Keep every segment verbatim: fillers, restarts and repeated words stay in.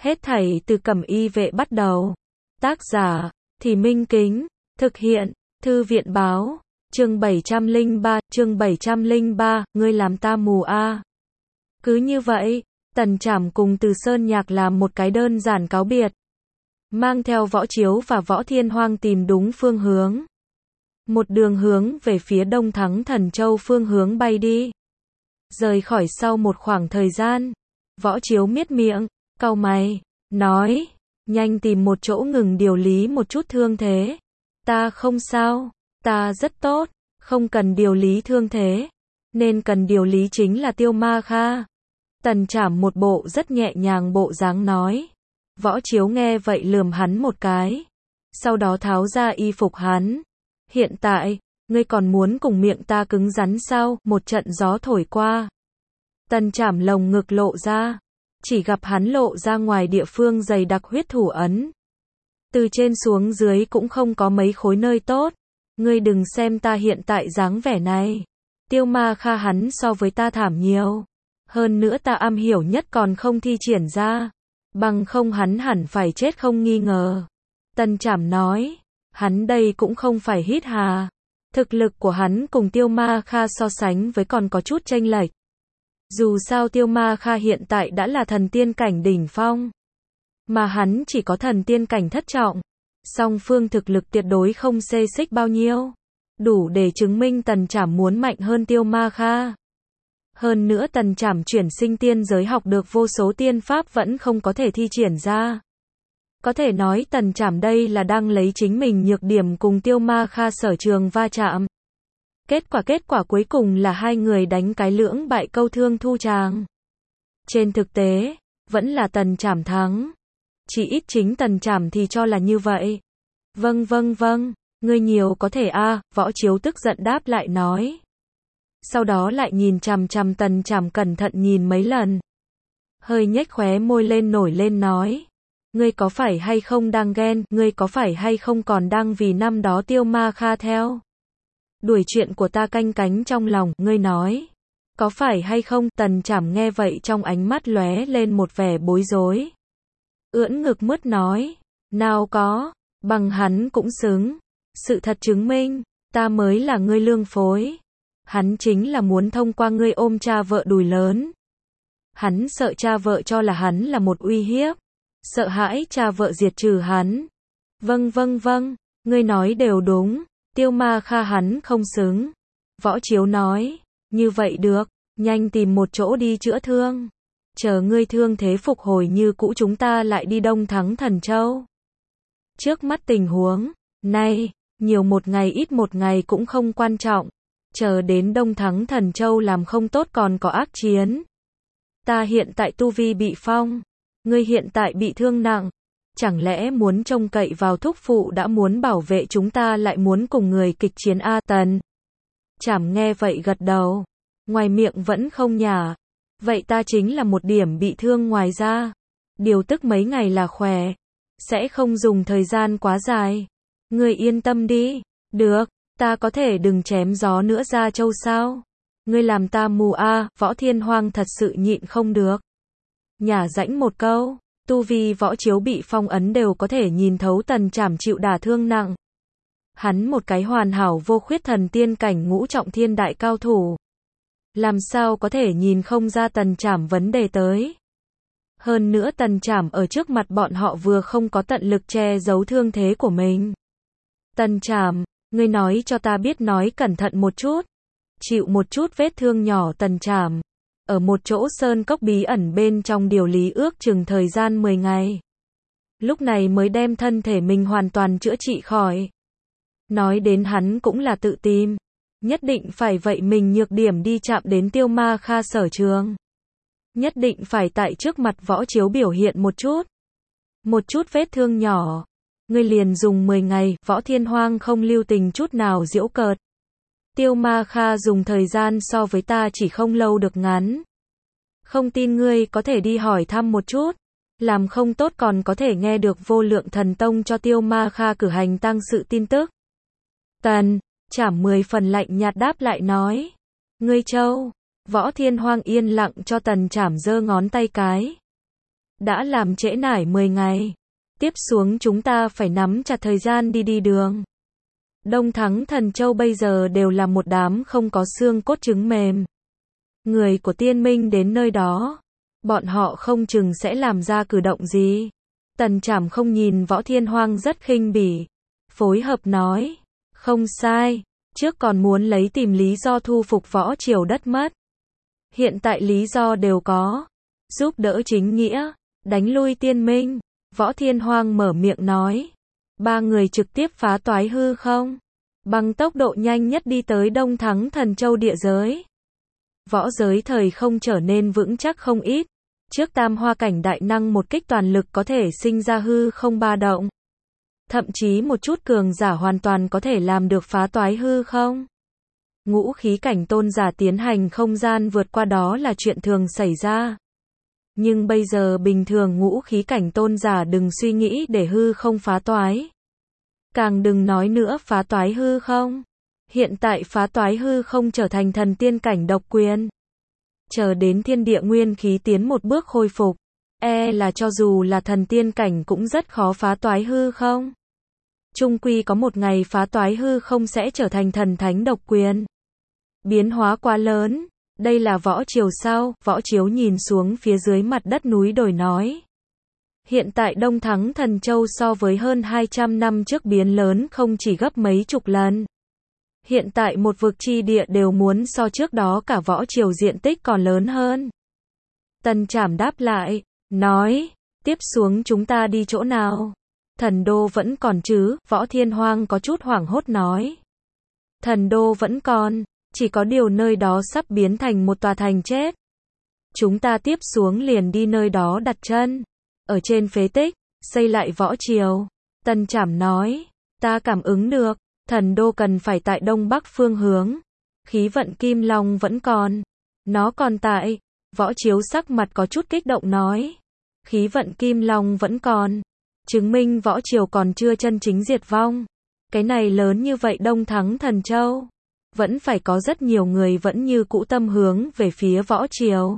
Hết thảy từ Cẩm Y Vệ bắt đầu. Tác giả, Thì Minh Kính. Thực hiện, Thư viện báo. Chương bảy trăm lẻ ba, chương bảy trăm lẻ ba, ngươi làm ta mù a. À. Cứ như vậy, Tần Trảm cùng Từ Sơn Nhạc làm một cái đơn giản cáo biệt. Mang theo Võ Chiếu và Võ Thiên Hoang tìm đúng phương hướng. Một đường hướng về phía Đông Thắng Thần Châu phương hướng bay đi. Rời khỏi sau một khoảng thời gian, Võ Chiếu miết miệng, cau mày, nói, nhanh tìm một chỗ ngừng điều lý một chút thương thế. Ta không sao, ta rất tốt, không cần điều lý thương thế, nên cần điều lý chính là Tiêu Ma Kha. Tần Trảm một bộ rất nhẹ nhàng bộ dáng nói. Võ Chiếu nghe vậy lườm hắn một cái, sau đó tháo ra y phục hắn. Hiện tại, ngươi còn muốn cùng miệng ta cứng rắn sao? Một trận gió thổi qua. Tần Trảm lồng ngực lộ ra, chỉ gặp hắn lộ ra ngoài địa phương dày đặc huyết thủ ấn. Từ trên xuống dưới cũng không có mấy khối nơi tốt. Ngươi đừng xem ta hiện tại dáng vẻ này. Tiêu Ma Kha hắn so với ta thảm nhiều. Hơn nữa ta am hiểu nhất còn không thi triển ra. Bằng không hắn hẳn phải chết không nghi ngờ. Tần Trảm nói, hắn đây cũng không phải hít hà. Thực lực của hắn cùng Tiêu Ma Kha so sánh với còn có chút chênh lệch. Dù sao Tiêu Ma Kha hiện tại đã là thần tiên cảnh đỉnh phong. Mà hắn chỉ có thần tiên cảnh thất trọng. Song phương thực lực tuyệt đối không xê xích bao nhiêu. Đủ để chứng minh Tần Trảm muốn mạnh hơn Tiêu Ma Kha. Hơn nữa Tần Trảm chuyển sinh tiên giới học được vô số tiên pháp vẫn không có thể thi triển ra. Có thể nói Tần Trảm đây là đang lấy chính mình nhược điểm cùng Tiêu Ma Kha sở trường va chạm. Kết quả kết quả cuối cùng là hai người đánh cái lưỡng bại câu thương thu tràng. Trên thực tế, vẫn là Tần Trảm thắng. Chỉ ít chính Tần Trảm thì cho là như vậy. Vâng vâng vâng, ngươi nhiều có thể a. À, Võ Chiếu tức giận đáp lại nói. Sau đó lại nhìn chằm chằm Tần Trảm cẩn thận nhìn mấy lần. Hơi nhếch khóe môi lên nổi lên nói. Ngươi có phải hay không đang ghen, ngươi có phải hay không còn đang vì năm đó Tiêu Ma Kha theo đuổi chuyện của ta canh cánh trong lòng, ngươi nói. Có phải hay không? Tần Trảm nghe vậy trong ánh mắt lóe lên một vẻ bối rối. Ưỡn ngực mứt nói. Nào có, bằng hắn cũng xứng. Sự thật chứng minh, ta mới là ngươi lương phối. Hắn chính là muốn thông qua ngươi ôm cha vợ đùi lớn. Hắn sợ cha vợ cho là hắn là một uy hiếp. Sợ hãi cha vợ diệt trừ hắn. Vâng vâng vâng, ngươi nói đều đúng. Tiêu Ma Kha hắn không xứng. Võ Chiếu nói. Như vậy được, nhanh tìm một chỗ đi chữa thương. Chờ ngươi thương thế phục hồi như cũ chúng ta lại đi Đông Thắng Thần Châu. Trước mắt tình huống này, nhiều một ngày ít một ngày cũng không quan trọng. Chờ đến Đông Thắng Thần Châu làm không tốt còn có ác chiến. Ta hiện tại tu vi bị phong. Ngươi hiện tại bị thương nặng. Chẳng lẽ muốn trông cậy vào thúc phụ đã muốn bảo vệ chúng ta lại muốn cùng người kịch chiến A. Tần Trảm nghe vậy gật đầu. Ngoài miệng vẫn không nhả. Vậy ta chính là một điểm bị thương ngoài ra. Điều tức mấy ngày là khỏe. Sẽ không dùng thời gian quá dài. Ngươi yên tâm đi. Được, ta có thể đừng chém gió nữa ra châu sao. Ngươi làm ta mù a. À, Võ Thiên Hoang thật sự nhịn không được. Nhả rãnh một câu. Tu vi Võ Chiếu bị phong ấn đều có thể nhìn thấu Tần Trảm chịu đả thương nặng. Hắn một cái hoàn hảo vô khuyết thần tiên cảnh ngũ trọng thiên đại cao thủ. Làm sao có thể nhìn không ra Tần Trảm vấn đề tới. Hơn nữa Tần Trảm ở trước mặt bọn họ vừa không có tận lực che giấu thương thế của mình. Tần Trảm, ngươi nói cho ta biết nói cẩn thận một chút. Chịu một chút vết thương nhỏ Tần Trảm. Ở một chỗ sơn cốc bí ẩn bên trong điều lý ước chừng thời gian mười ngày. Lúc này mới đem thân thể mình hoàn toàn chữa trị khỏi. Nói đến hắn cũng là tự tìm. Nhất định phải vậy mình nhược điểm đi chạm đến Tiêu Ma Kha sở trường. Nhất định phải tại trước mặt Võ Chiếu biểu hiện một chút. Một chút vết thương nhỏ. Ngươi liền dùng mười ngày, Võ Thiên Hoang không lưu tình chút nào giễu cợt. Tiêu Ma Kha dùng thời gian so với ta chỉ không lâu được ngắn. Không tin ngươi có thể đi hỏi thăm một chút. Làm không tốt còn có thể nghe được Vô Lượng Thần Tông cho Tiêu Ma Kha cử hành tang sự tin tức. Tần Trảm mười phần lạnh nhạt đáp lại nói. Ngươi châu. Võ Thiên Hoang yên lặng cho Tần Trảm giơ ngón tay cái. đã làm trễ nải mười ngày. Tiếp xuống chúng ta phải nắm chặt thời gian đi đi đường. Đông Thắng Thần Châu bây giờ đều là một đám không có xương cốt trứng mềm. Người của Tiên Minh đến nơi đó, bọn họ không chừng sẽ làm ra cử động gì. Tần Trảm không nhìn Võ Thiên Hoang rất khinh bỉ, phối hợp nói, không sai, trước còn muốn lấy tìm lý do thu phục Võ Triều đất mất. Hiện tại lý do đều có, giúp đỡ chính nghĩa, đánh lui Tiên Minh. Võ Thiên Hoang mở miệng nói, ba người trực tiếp phá toái hư không, bằng tốc độ nhanh nhất đi tới Đông Thắng Thần Châu địa giới. Võ giới thời không trở nên vững chắc không ít, trước tam hoa cảnh đại năng một kích toàn lực có thể sinh ra hư không ba động. Thậm chí một chút cường giả hoàn toàn có thể làm được phá toái hư không. Ngũ khí cảnh tôn giả tiến hành không gian vượt qua đó là chuyện thường xảy ra. Nhưng bây giờ bình thường ngũ khí cảnh tôn giả đừng suy nghĩ để hư không phá toái. Càng đừng nói nữa phá toái hư không. Hiện tại phá toái hư không trở thành thần tiên cảnh độc quyền. Chờ đến thiên địa nguyên khí tiến một bước khôi phục, e là cho dù là thần tiên cảnh cũng rất khó phá toái hư không. Chung quy có một ngày phá toái hư không sẽ trở thành thần thánh độc quyền. Biến hóa quá lớn, đây là Võ Triều sao? Võ Chiếu nhìn xuống phía dưới mặt đất núi đồi nói. Hiện tại Đông Thắng Thần Châu so với hơn hai trăm năm trước biến lớn không chỉ gấp mấy chục lần. Hiện tại một vực chi địa đều muốn so trước đó cả Võ Triều diện tích còn lớn hơn. Tần Trảm đáp lại, nói, tiếp xuống chúng ta đi chỗ nào? Thần đô vẫn còn chứ? Võ Thiên Hoang có chút hoảng hốt nói. Thần đô vẫn còn, chỉ có điều nơi đó sắp biến thành một tòa thành chết. Chúng ta tiếp xuống liền đi nơi đó đặt chân. Ở trên phế tích, xây lại Võ Triều. Tần Trảm nói, ta cảm ứng được, thần đô cần phải tại đông bắc phương hướng. Khí vận Kim Long vẫn còn. Nó còn tại. Võ Chiếu sắc mặt có chút kích động nói. Khí vận Kim Long vẫn còn. Chứng minh Võ Triều còn chưa chân chính diệt vong. Cái này lớn như vậy Đông Thắng Thần Châu. Vẫn phải có rất nhiều người vẫn như cũ tâm hướng về phía Võ Triều.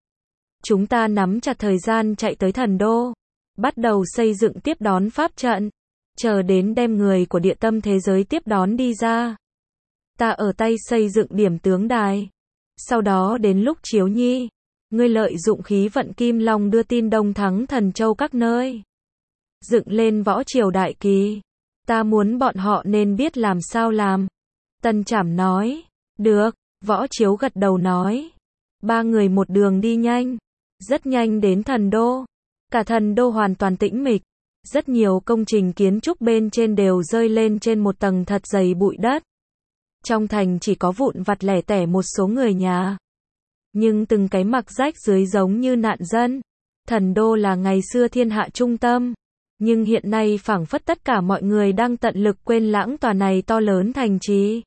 Chúng ta nắm chặt thời gian chạy tới thần đô. Bắt đầu xây dựng tiếp đón pháp trận. Chờ đến đem người của địa tâm thế giới tiếp đón đi ra. Ta ở tay xây dựng điểm tướng đài. Sau đó đến lúc Chiếu Nhi, ngươi lợi dụng khí vận Kim Long đưa tin Đông Thắng Thần Châu các nơi. Dựng lên Võ Triều đại kỳ. Ta muốn bọn họ nên biết làm sao làm. Tần Trảm nói. Được, Võ Chiếu gật đầu nói. Ba người một đường đi nhanh. Rất nhanh đến thần đô. Cả thần đô hoàn toàn tĩnh mịch. Rất nhiều công trình kiến trúc bên trên đều rơi lên trên một tầng thật dày bụi đất. Trong thành chỉ có vụn vặt lẻ tẻ một số người nhà. Nhưng từng cái mặc rách dưới giống như nạn dân. Thần đô là ngày xưa thiên hạ trung tâm. Nhưng hiện nay phảng phất tất cả mọi người đang tận lực quên lãng tòa này to lớn thành trì.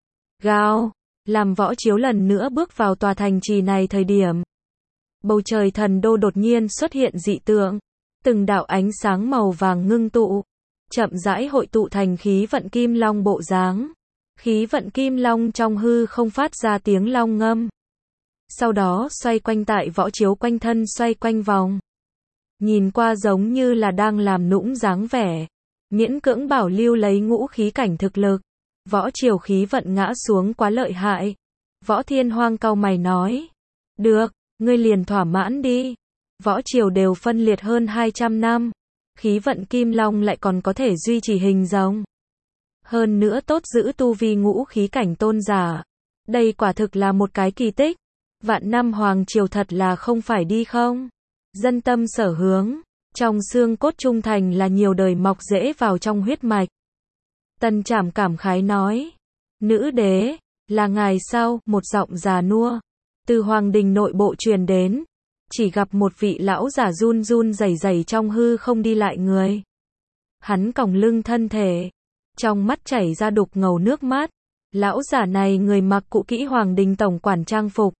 Gào, làm Võ Chiếu lần nữa bước vào tòa thành trì này thời điểm. Bầu trời thần đô đột nhiên xuất hiện dị tượng. Từng đạo ánh sáng màu vàng ngưng tụ. Chậm rãi hội tụ thành khí vận Kim Long bộ dáng. Khí vận Kim Long trong hư không phát ra tiếng long ngâm. Sau đó xoay quanh tại Võ Chiếu quanh thân xoay quanh vòng. Nhìn qua giống như là đang làm nũng dáng vẻ. Miễn cưỡng bảo lưu lấy ngũ khí cảnh thực lực. Võ Triều khí vận ngã xuống quá lợi hại. Võ Thiên Hoang cau mày nói. Được, ngươi liền thỏa mãn đi. Võ Triều đều phân liệt hơn hai trăm năm. Khí vận Kim Long lại còn có thể duy trì hình rồng. Hơn nữa tốt giữ tu vi ngũ khí cảnh tôn giả. Đây quả thực là một cái kỳ tích. Vạn năm Hoàng Triều thật là không phải đi không. Dân tâm sở hướng. Trong xương cốt trung thành là nhiều đời mọc rễ vào trong huyết mạch. Tần Trảm cảm khái nói. Nữ đế, là ngài sao? Một giọng già nua. Từ hoàng đình nội bộ truyền đến. Chỉ gặp một vị lão giả run run rẩy rẩy trong hư không đi lại người. Hắn còng lưng thân thể. Trong mắt chảy ra đục ngầu nước mắt. Lão giả này người mặc cũ kỹ hoàng đình tổng quản trang phục.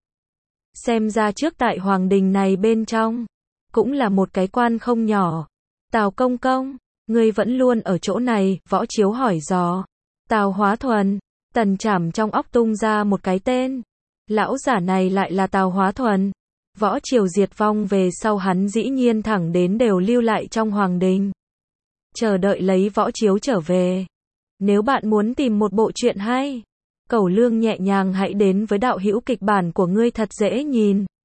Xem ra trước tại hoàng đình này bên trong. Cũng là một cái quan không nhỏ. Tào công công, ngươi vẫn luôn ở chỗ này, Võ Chiếu hỏi dò. Tào Hóa Thuần. Tần Trảm trong óc tung ra một cái tên. Lão giả này lại là Tào Hóa Thuần. Võ triều diệt vong về sau hắn dĩ nhiên thẳng đến đều lưu lại trong hoàng đình. Chờ đợi lấy võ chiếu trở về. Nếu bạn muốn tìm một bộ truyện hay, Cẩu Lương nhẹ nhàng hãy đến với đạo hữu kịch bản của ngươi thật dễ nhìn.